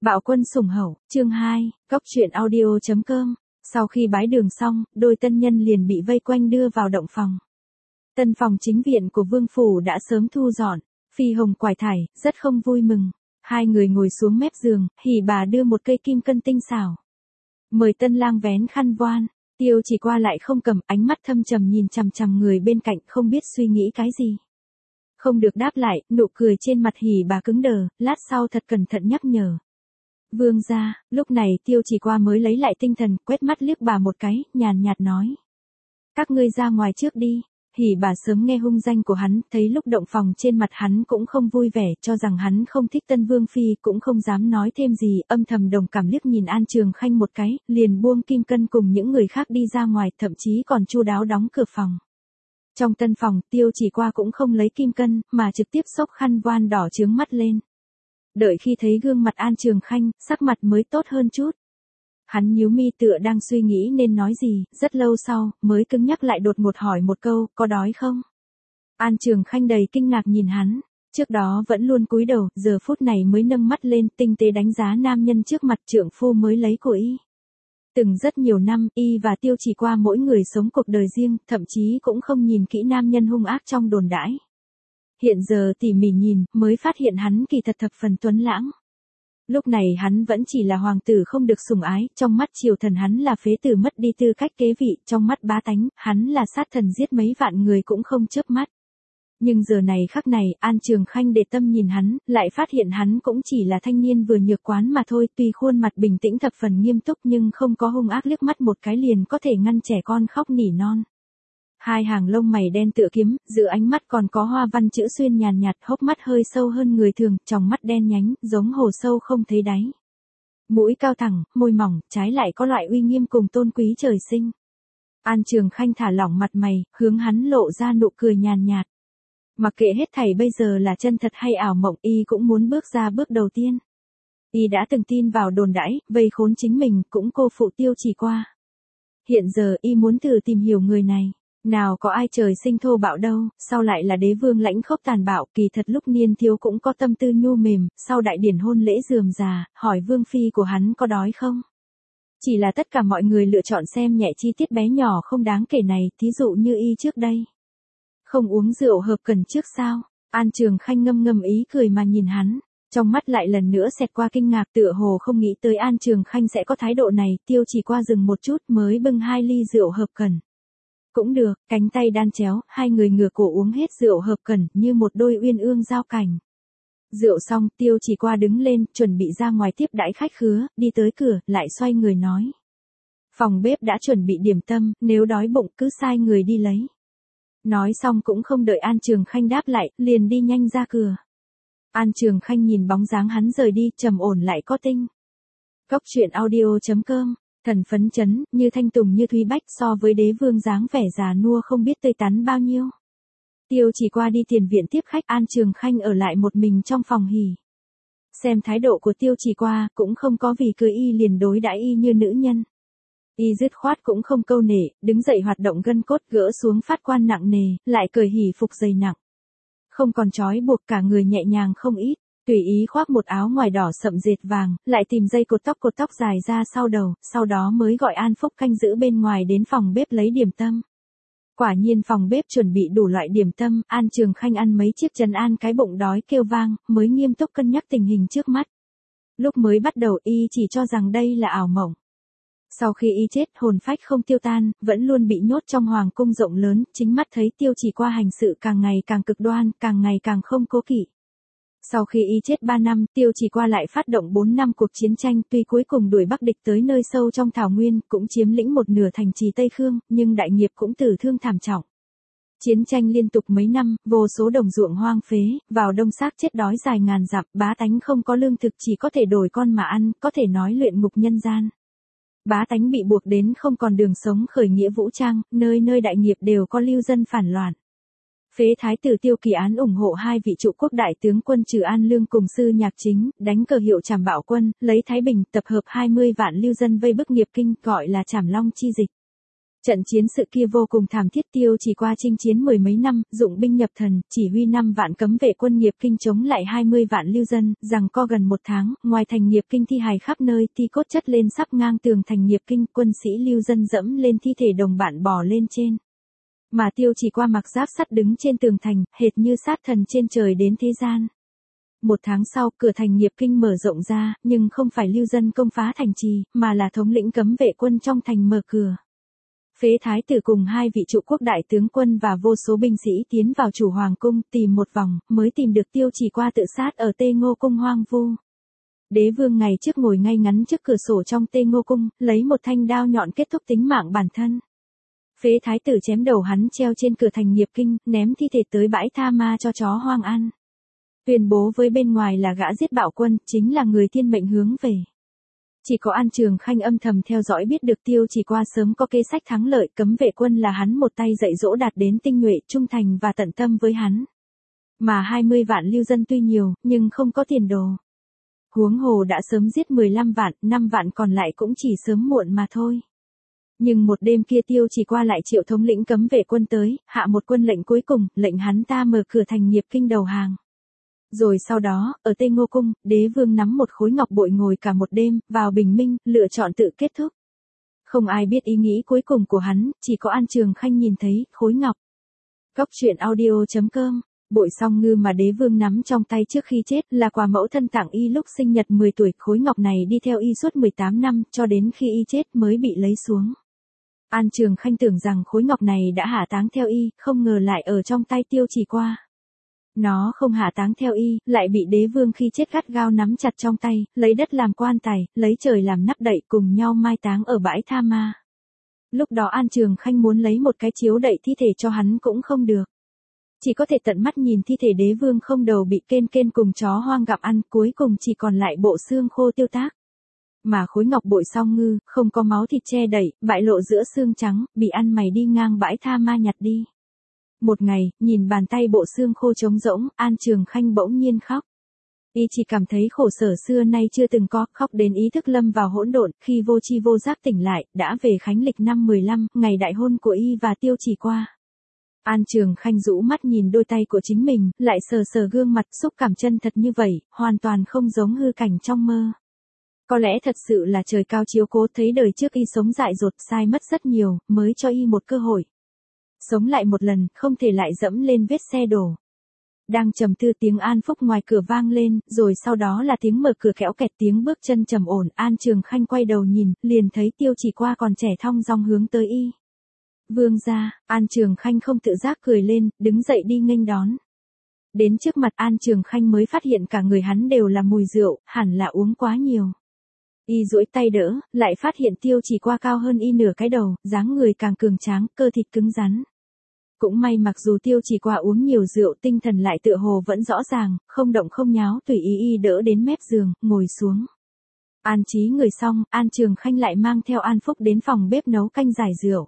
Bạo quân sủng hậu, chương 2, Cóc truyện audio.com. Sau khi bái đường xong, đôi tân nhân liền bị vây quanh đưa vào động phòng. Tân phòng chính viện của Vương Phủ đã sớm thu dọn, Phi Hồng quải thải, rất không vui mừng. Hai người ngồi xuống mép giường, Hỉ Bà đưa một cây kim cân tinh xảo. Mời tân lang vén khăn voan, Tiêu Chỉ Qua lại không cầm, ánh mắt thâm trầm nhìn chằm chằm người bên cạnh không biết suy nghĩ cái gì. Không được đáp lại, nụ cười trên mặt Hỉ Bà cứng đờ, lát sau thật cẩn thận nhắc nhở. Vương gia, lúc này Tiêu Chỉ Qua mới lấy lại tinh thần, quét mắt liếc bà một cái, nhàn nhạt nói. Các ngươi ra ngoài trước đi. Hỉ Bà sớm nghe hung danh của hắn, thấy lúc động phòng trên mặt hắn cũng không vui vẻ, cho rằng hắn không thích Tân Vương Phi, cũng không dám nói thêm gì, âm thầm đồng cảm liếc nhìn An Trường Khanh một cái, liền buông kim cân cùng những người khác đi ra ngoài, thậm chí còn chu đáo đóng cửa phòng. Trong tân phòng, Tiêu Chỉ Qua cũng không lấy kim cân, mà trực tiếp xốc khăn voan đỏ chướng mắt lên. Đợi khi thấy gương mặt An Trường Khanh, sắc mặt mới tốt hơn chút. Hắn nhíu mi tựa đang suy nghĩ nên nói gì, rất lâu sau, mới cứng nhắc lại đột ngột hỏi một câu, có đói không? An Trường Khanh đầy kinh ngạc nhìn hắn, trước đó vẫn luôn cúi đầu, giờ phút này mới nâng mắt lên, tinh tế đánh giá nam nhân trước mặt trượng phu mới lấy của y. Từng rất nhiều năm, y và Tiêu Chỉ Qua mỗi người sống cuộc đời riêng, thậm chí cũng không nhìn kỹ nam nhân hung ác trong đồn đãi. Hiện giờ tỉ mỉ nhìn, mới phát hiện hắn kỳ thật thập phần tuấn lãng. Lúc này hắn vẫn chỉ là hoàng tử không được sủng ái, trong mắt triều thần hắn là phế tử mất đi tư cách kế vị, trong mắt bá tánh, hắn là sát thần giết mấy vạn người cũng không chớp mắt. Nhưng giờ này khắc này, An Trường Khanh để tâm nhìn hắn, lại phát hiện hắn cũng chỉ là thanh niên vừa nhược quán mà thôi, tuy khuôn mặt bình tĩnh thập phần nghiêm túc nhưng không có hung ác, liếc mắt một cái liền có thể ngăn trẻ con khóc nỉ non. Hai hàng lông mày đen tựa kiếm, giữa ánh mắt còn có hoa văn chữ xuyên nhàn nhạt, hốc mắt hơi sâu hơn người thường, tròng mắt đen nhánh, giống hồ sâu không thấy đáy. Mũi cao thẳng, môi mỏng, trái lại có loại uy nghiêm cùng tôn quý trời sinh. An Trường Khanh thả lỏng mặt mày, hướng hắn lộ ra nụ cười nhàn nhạt. Mặc kệ hết thảy bây giờ là chân thật hay ảo mộng, y cũng muốn bước ra bước đầu tiên. Y đã từng tin vào đồn đãi, vây khốn chính mình, cũng cô phụ Tiêu Chỉ Qua. Hiện giờ y muốn thử tìm hiểu người này. Nào có ai trời sinh thô bạo đâu, sao lại là đế vương lãnh khốc tàn bạo, kỳ thật lúc niên thiếu cũng có tâm tư nhu mềm, sau đại điển hôn lễ rườm rà, hỏi vương phi của hắn có đói không? Chỉ là tất cả mọi người lựa chọn xem nhẹ chi tiết bé nhỏ không đáng kể này, thí dụ như y trước đây. Không uống rượu hợp cần trước sao? An Trường Khanh ngâm ngâm ý cười mà nhìn hắn, trong mắt lại lần nữa xẹt qua kinh ngạc, tựa hồ không nghĩ tới An Trường Khanh sẽ có thái độ này. Tiêu Chỉ Qua dừng một chút mới bưng 2 ly rượu hợp cần. Cũng được, cánh tay đan chéo, hai người ngửa cổ uống hết rượu hợp cần, như một đôi uyên ương giao cảnh. Rượu xong, Tiêu Chỉ Qua đứng lên, chuẩn bị ra ngoài tiếp đãi khách khứa, đi tới cửa, lại xoay người nói. Phòng bếp đã chuẩn bị điểm tâm, nếu đói bụng cứ sai người đi lấy. Nói xong cũng không đợi An Trường Khanh đáp lại, liền đi nhanh ra cửa. An Trường Khanh nhìn bóng dáng hắn rời đi, trầm ổn lại có tinh. Cóc truyện audio.com. Thần phấn chấn, như thanh tùng như thúy bách, so với đế vương dáng vẻ già nua không biết tươi tắn bao nhiêu. Tiêu Chỉ Qua đi tiền viện tiếp khách, An Trường Khanh ở lại một mình trong phòng hỉ. Xem thái độ của Tiêu Chỉ Qua, cũng không có vì cưới y liền đối đãi y như nữ nhân. Y dứt khoát cũng không câu nể, đứng dậy hoạt động gân cốt, gỡ xuống phát quan nặng nề, lại cởi hỉ phục dày nặng. Không còn trói buộc, cả người nhẹ nhàng không ít. Tùy ý khoác một áo ngoài đỏ sậm dệt vàng, lại tìm dây cột tóc dài ra sau đầu, sau đó mới gọi An Phúc canh giữ bên ngoài đến phòng bếp lấy điểm tâm. Quả nhiên phòng bếp chuẩn bị đủ loại điểm tâm, An Trường Khanh ăn mấy chiếc trấn an cái bụng đói kêu vang, mới nghiêm túc cân nhắc tình hình trước mắt. Lúc mới bắt đầu y chỉ cho rằng đây là ảo mộng. Sau khi y chết, hồn phách không tiêu tan, vẫn luôn bị nhốt trong hoàng cung rộng lớn, chính mắt thấy Tiêu Chỉ Qua hành sự càng ngày càng cực đoan, càng ngày càng không cố kỵ. Sau khi y chết 3 năm, Tiêu Chỉ Qua lại phát động 4 năm cuộc chiến tranh, tuy cuối cùng đuổi Bắc địch tới nơi sâu trong thảo nguyên, cũng chiếm lĩnh một nửa thành trì Tây Khương, nhưng đại nghiệp cũng tử thương thảm trọng. Chiến tranh liên tục mấy năm, vô số đồng ruộng hoang phế, vào đông xác chết đói dài ngàn dặm, bá tánh không có lương thực chỉ có thể đổi con mà ăn, có thể nói luyện ngục nhân gian. Bá tánh bị buộc đến không còn đường sống, khởi nghĩa vũ trang, nơi nơi đại nghiệp đều có lưu dân phản loạn. Phế thái tử Tiêu Kỳ Án ủng hộ 2 vị trụ quốc đại tướng quân Trừ An Lương cùng Sư Nhạc Chính, đánh cờ hiệu Trảm Bạo Quân, lấy Thái Bình, tập hợp 20 vạn lưu dân vây bức nghiệp kinh, gọi là Trảm Long chi dịch. Trận chiến sự kia vô cùng thảm thiết, Tiêu Chỉ Qua chinh chiến mười mấy năm, dụng binh nhập thần, chỉ huy 5 vạn cấm vệ quân Nghiệp Kinh chống lại 20 vạn lưu dân, rằng co gần một tháng, ngoài thành Nghiệp Kinh thi hài khắp nơi, thi cốt chất lên sắp ngang tường thành Nghiệp Kinh, quân sĩ lưu dân dẫm lên thi thể đồng bạn bò lên trên. Mà Tiêu Chỉ Qua mặc giáp sắt đứng trên tường thành, hệt như sát thần trên trời đến thế gian. Một tháng sau, cửa thành Nghiệp Kinh mở rộng ra, nhưng không phải lưu dân công phá thành trì, mà là thống lĩnh cấm vệ quân trong thành mở cửa. Phế thái tử cùng 2 vị trụ quốc đại tướng quân và vô số binh sĩ tiến vào chủ hoàng cung tìm một vòng, mới tìm được Tiêu Chỉ Qua tự sát ở Tê Ngô cung hoang vu. Đế vương ngày trước ngồi ngay ngắn trước cửa sổ trong Tê Ngô cung, lấy một thanh đao nhọn kết thúc tính mạng bản thân. Phế thái tử chém đầu hắn treo trên cửa thành Nghiệp Kinh, ném thi thể tới bãi tha ma cho chó hoang ăn. Tuyên bố với bên ngoài là gã giết bạo quân, chính là người thiên mệnh hướng về. Chỉ có An Trường Khanh âm thầm theo dõi biết được Tiêu Chỉ Qua sớm có kế sách thắng lợi, cấm vệ quân là hắn một tay dạy dỗ đạt đến tinh nhuệ, trung thành và tận tâm với hắn. Mà 20 vạn lưu dân tuy nhiều, nhưng không có tiền đồ. Huống hồ đã sớm giết 15 vạn, 5 vạn còn lại cũng chỉ sớm muộn mà thôi. Nhưng một đêm kia Tiêu Chỉ Qua lại triệu thống lĩnh cấm vệ quân tới, hạ một quân lệnh cuối cùng, lệnh hắn ta mở cửa thành Nghiệp Kinh đầu hàng. Rồi sau đó, ở Tê Ngô cung, đế vương nắm một khối ngọc bội ngồi cả một đêm, vào bình minh, lựa chọn tự kết thúc. Không ai biết ý nghĩ cuối cùng của hắn, chỉ có An Trường Khanh nhìn thấy, khối ngọc. Góc truyện audio.com. Bội song ngư mà đế vương nắm trong tay trước khi chết là quà mẫu thân tặng y lúc sinh nhật 10 tuổi, khối ngọc này đi theo y suốt 18 năm, cho đến khi y chết mới bị lấy xuống. An Trường Khanh tưởng rằng khối ngọc này đã hạ táng theo y, không ngờ lại ở trong tay Tiêu Chỉ Qua. Nó không hạ táng theo y, lại bị đế vương khi chết gắt gao nắm chặt trong tay, lấy đất làm quan tài, lấy trời làm nắp đậy, cùng nhau mai táng ở bãi tha ma. Lúc đó An Trường Khanh muốn lấy một cái chiếu đậy thi thể cho hắn cũng không được. Chỉ có thể tận mắt nhìn thi thể đế vương không đầu bị kên cùng chó hoang gặm ăn, cuối cùng chỉ còn lại bộ xương khô tiêu tác. Mà khối ngọc bội song ngư, không có máu thịt che đậy, bại lộ giữa xương trắng, bị ăn mày đi ngang bãi tha ma nhặt đi. Một ngày, nhìn bàn tay bộ xương khô trống rỗng, An Trường Khanh bỗng nhiên khóc. Y chỉ cảm thấy khổ sở xưa nay chưa từng có, khóc đến ý thức lâm vào hỗn độn, khi vô tri vô giác tỉnh lại, đã về khánh lịch năm 15, ngày đại hôn của y và Tiêu Chỉ Qua. An Trường Khanh rũ mắt nhìn đôi tay của chính mình, lại sờ sờ gương mặt, xúc cảm chân thật như vậy, hoàn toàn không giống hư cảnh trong mơ. Có lẽ thật sự là trời cao chiếu cố, thấy đời trước y sống dại dột, sai mất rất nhiều, mới cho y một cơ hội. Sống lại một lần, không thể lại dẫm lên vết xe đổ. Đang trầm tư, tiếng An Phúc ngoài cửa vang lên, rồi sau đó là tiếng mở cửa kéo kẹt, tiếng bước chân trầm ổn. An Trường Khanh quay đầu nhìn, liền thấy Tiêu Chỉ Qua còn trẻ thong dong hướng tới y. Vương gia. An Trường Khanh không tự giác cười lên, đứng dậy đi nghênh đón. Đến trước mặt An Trường Khanh mới phát hiện cả người hắn đều là mùi rượu, hẳn là uống quá nhiều. Y duỗi tay đỡ, lại phát hiện Tiêu Chỉ Qua cao hơn y nửa cái đầu, dáng người càng cường tráng, cơ thịt cứng rắn. Cũng may mặc dù Tiêu Chỉ Qua uống nhiều rượu, tinh thần lại tựa hồ vẫn rõ ràng, không động không nháo, tùy ý y đỡ đến mép giường, ngồi xuống. An trí người xong, An Trường Khanh lại mang theo An Phúc đến phòng bếp nấu canh giải rượu.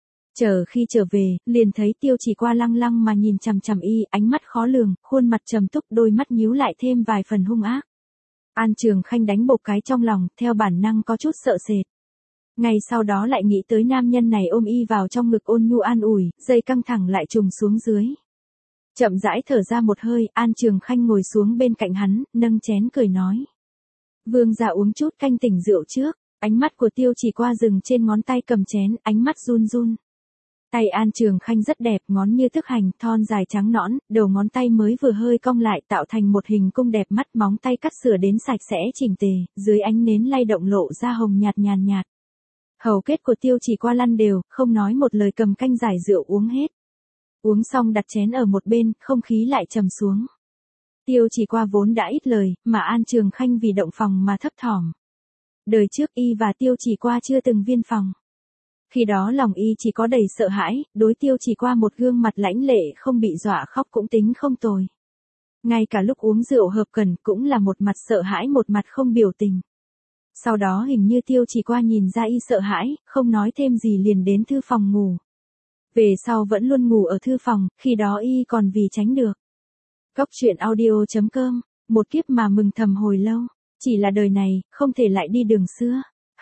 Khi trở về, liền thấy Tiêu Chỉ Qua lăng lăng mà nhìn chằm chằm y, ánh mắt khó lường, khuôn mặt trầm túc, đôi mắt nhíu lại thêm vài phần hung ác. An Trường Khanh đánh bộp cái trong lòng, theo bản năng có chút sợ sệt. Ngay sau đó lại nghĩ tới nam nhân này ôm y vào trong ngực ôn nhu an ủi, dây căng thẳng lại trùng xuống dưới. Chậm rãi thở ra một hơi, An Trường Khanh ngồi xuống bên cạnh hắn, nâng chén cười nói. Vương gia uống chút canh tỉnh rượu trước. Ánh mắt của Tiêu Chỉ Qua dừng trên ngón tay cầm chén, ánh mắt run run. Tay An Trường Khanh rất đẹp, ngón như thức hành, thon dài trắng nõn, đầu ngón tay mới vừa hơi cong lại tạo thành một hình cung đẹp mắt, móng tay cắt sửa đến sạch sẽ chỉnh tề, dưới ánh nến lay động lộ ra hồng nhạt nhàn nhạt. Hầu kết của Tiêu Chỉ Qua lăn đều, không nói một lời cầm canh giải rượu uống hết. Uống xong đặt chén ở một bên, không khí lại trầm xuống. Tiêu Chỉ Qua vốn đã ít lời, mà An Trường Khanh vì động phòng mà thấp thỏm. Đời trước y và Tiêu Chỉ Qua chưa từng viên phòng. Khi đó lòng y chỉ có đầy sợ hãi, đối Tiêu Chỉ Qua một gương mặt lãnh lệ không bị dọa khóc cũng tính không tồi. Ngay cả lúc uống rượu hợp cần cũng là một mặt sợ hãi một mặt không biểu tình. Sau đó hình như Tiêu Chỉ Qua nhìn ra y sợ hãi, không nói thêm gì liền đến thư phòng ngủ. Về sau vẫn luôn ngủ ở thư phòng, khi đó y còn vì tránh được. Góc truyện audio.com, một kiếp mà mừng thầm hồi lâu, chỉ là đời này, không thể lại đi đường xưa.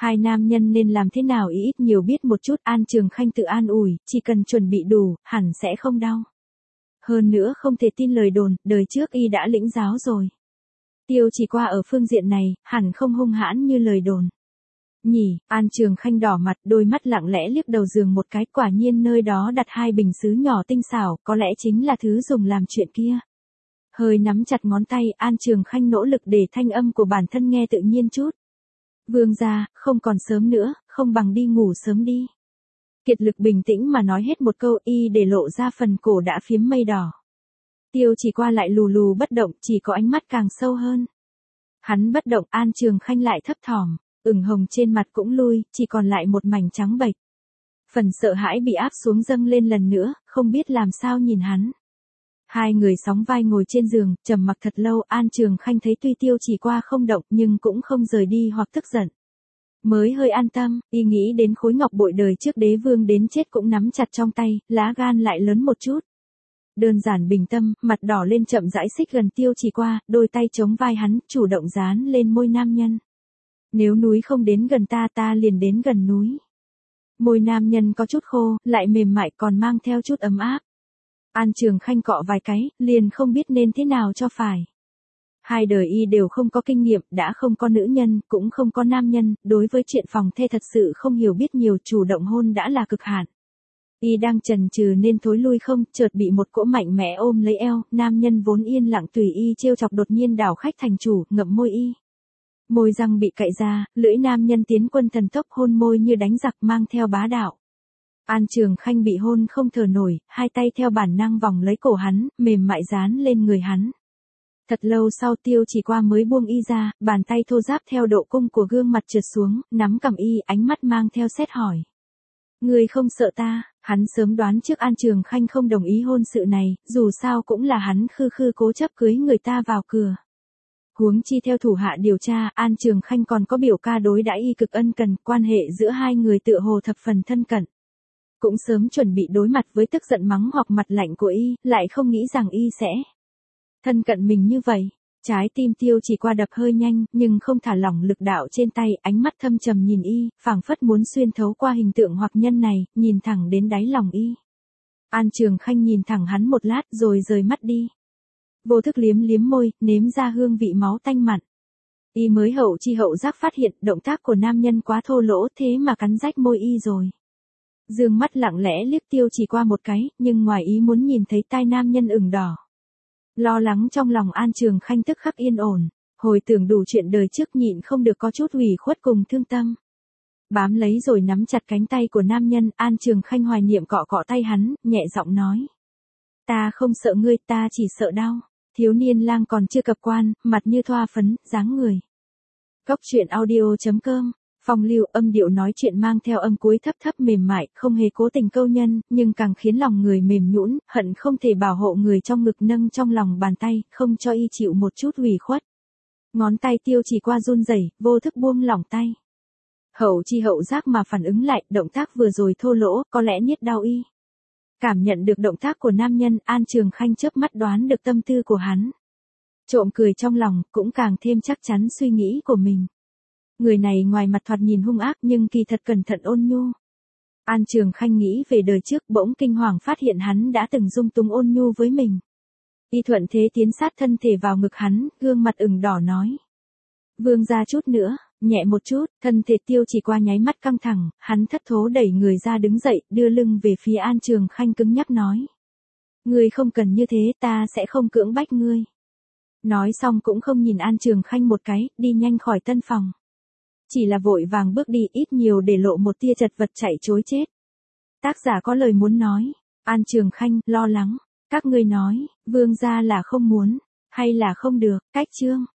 Hai nam nhân nên làm thế nào ít nhiều biết một chút. An Trường Khanh tự an ủi, chỉ cần chuẩn bị đủ, hẳn sẽ không đau. Hơn nữa không thể tin lời đồn, đời trước y đã lĩnh giáo rồi. Tiêu Chỉ Qua ở phương diện này, hẳn không hung hãn như lời đồn. Nhỉ, An Trường Khanh đỏ mặt, đôi mắt lặng lẽ liếc đầu giường một cái, quả nhiên nơi đó đặt hai bình sứ nhỏ tinh xảo, có lẽ chính là thứ dùng làm chuyện kia. Hơi nắm chặt ngón tay, An Trường Khanh nỗ lực để thanh âm của bản thân nghe tự nhiên chút. Vương gia, không còn sớm nữa, không bằng đi ngủ sớm đi. Kiệt lực bình tĩnh mà nói hết một câu, y để lộ ra phần cổ đã phiếm mây đỏ. Tiêu Chỉ Qua lại lù lù bất động, chỉ có ánh mắt càng sâu hơn. Hắn bất động, An Trường Khanh lại thấp thỏm, ửng hồng trên mặt cũng lui, chỉ còn lại một mảnh trắng bệch. Phần sợ hãi bị áp xuống dâng lên lần nữa, không biết làm sao nhìn hắn. Hai người sóng vai ngồi trên giường, trầm mặc thật lâu. An Trường Khanh thấy tuy Tiêu Chỉ Qua không động nhưng cũng không rời đi hoặc tức giận. Mới hơi an tâm, y nghĩ đến khối ngọc bội đời trước đế vương đến chết cũng nắm chặt trong tay, lá gan lại lớn một chút. Đơn giản bình tâm, mặt đỏ lên chậm rãi xích gần Tiêu Chỉ Qua, đôi tay chống vai hắn, chủ động dán lên môi nam nhân. Nếu núi không đến gần ta, ta liền đến gần núi. Môi nam nhân có chút khô, lại mềm mại còn mang theo chút ấm áp. An Trường Khanh cọ vài cái, liền không biết nên thế nào cho phải. Hai đời y đều không có kinh nghiệm, đã không có nữ nhân, cũng không có nam nhân, đối với chuyện phòng thê thật sự không hiểu biết nhiều, chủ động hôn đã là cực hạn. Y đang chần chừ nên thối lui không, chợt bị một cỗ mạnh mẽ ôm lấy eo, nam nhân vốn yên lặng tùy y trêu chọc đột nhiên đảo khách thành chủ, ngậm môi y. Môi răng bị cạy ra, lưỡi nam nhân tiến quân thần tốc hôn môi như đánh giặc mang theo bá đạo. An Trường Khanh bị hôn không thở nổi, hai tay theo bản năng vòng lấy cổ hắn, mềm mại dán lên người hắn. Thật lâu sau Tiêu Chỉ Qua mới buông y ra, bàn tay thô ráp theo độ cung của gương mặt trượt xuống, nắm cầm y, ánh mắt mang theo xét hỏi. Người không sợ ta? Hắn sớm đoán trước An Trường Khanh không đồng ý hôn sự này, dù sao cũng là hắn khư khư cố chấp cưới người ta vào cửa. Huống chi theo thủ hạ điều tra, An Trường Khanh còn có biểu ca đối đãi y cực ân cần, quan hệ giữa hai người tựa hồ thập phần thân cận. Cũng sớm chuẩn bị đối mặt với tức giận mắng hoặc mặt lạnh của y, lại không nghĩ rằng y sẽ thân cận mình như vậy. Trái tim Tiêu Chỉ Qua đập hơi nhanh, nhưng không thả lỏng lực đạo trên tay, ánh mắt thâm trầm nhìn y, phảng phất muốn xuyên thấu qua hình tượng hoặc nhân này, nhìn thẳng đến đáy lòng y. An Trường Khanh nhìn thẳng hắn một lát rồi rời mắt đi. Vô thức liếm liếm môi, nếm ra hương vị máu tanh mặn. Y mới hậu chi hậu giác phát hiện động tác của nam nhân quá thô lỗ thế mà cắn rách môi y rồi. Dương mắt lặng lẽ liếc Tiêu Chỉ Qua một cái, nhưng ngoài ý muốn nhìn thấy tai nam nhân ửng đỏ. Lo lắng trong lòng An Trường Khanh tức khắc yên ổn, hồi tưởng đủ chuyện đời trước nhịn không được có chút ủy khuất cùng thương tâm. Bám lấy rồi nắm chặt cánh tay của nam nhân, An Trường Khanh hoài niệm cọ cọ tay hắn, nhẹ giọng nói. Ta không sợ ngươi, ta chỉ sợ đau. Thiếu niên lang còn chưa cập quan, mặt như thoa phấn, dáng người. Góc truyện audio.com, phong lưu âm điệu nói chuyện mang theo âm cuối thấp thấp mềm mại, không hề cố tình câu nhân, nhưng càng khiến lòng người mềm nhũn, hận không thể bảo hộ người trong ngực nâng trong lòng bàn tay, không cho y chịu một chút ủy khuất. Ngón tay Tiêu Chỉ Qua run rẩy, vô thức buông lỏng tay. Hậu chi hậu giác mà phản ứng lại, động tác vừa rồi thô lỗ, có lẽ niết đau y. Cảm nhận được động tác của nam nhân, An Trường Khanh chớp mắt đoán được tâm tư của hắn. Trộm cười trong lòng, cũng càng thêm chắc chắn suy nghĩ của mình. Người này ngoài mặt thoạt nhìn hung ác nhưng kỳ thật cẩn thận ôn nhu. An Trường Khanh nghĩ về đời trước, bỗng kinh hoàng phát hiện hắn đã từng dung túng ôn nhu với mình. Y thuận thế tiến sát thân thể vào ngực hắn, gương mặt ửng đỏ nói. Vương ra chút nữa, nhẹ một chút, thân thể Tiêu Chỉ Qua nháy mắt căng thẳng, hắn thất thố đẩy người ra đứng dậy, đưa lưng về phía An Trường Khanh cứng nhắc nói. Ngươi không cần như thế, ta sẽ không cưỡng bách ngươi. Nói xong cũng không nhìn An Trường Khanh một cái, đi nhanh khỏi tân phòng. Chỉ là vội vàng bước đi, ít nhiều để lộ một tia chật vật chạy trối chết. Tác giả có lời muốn nói. An Trường Khanh, lo lắng. Các ngươi nói, vương gia là không muốn, hay là không được, cách chương.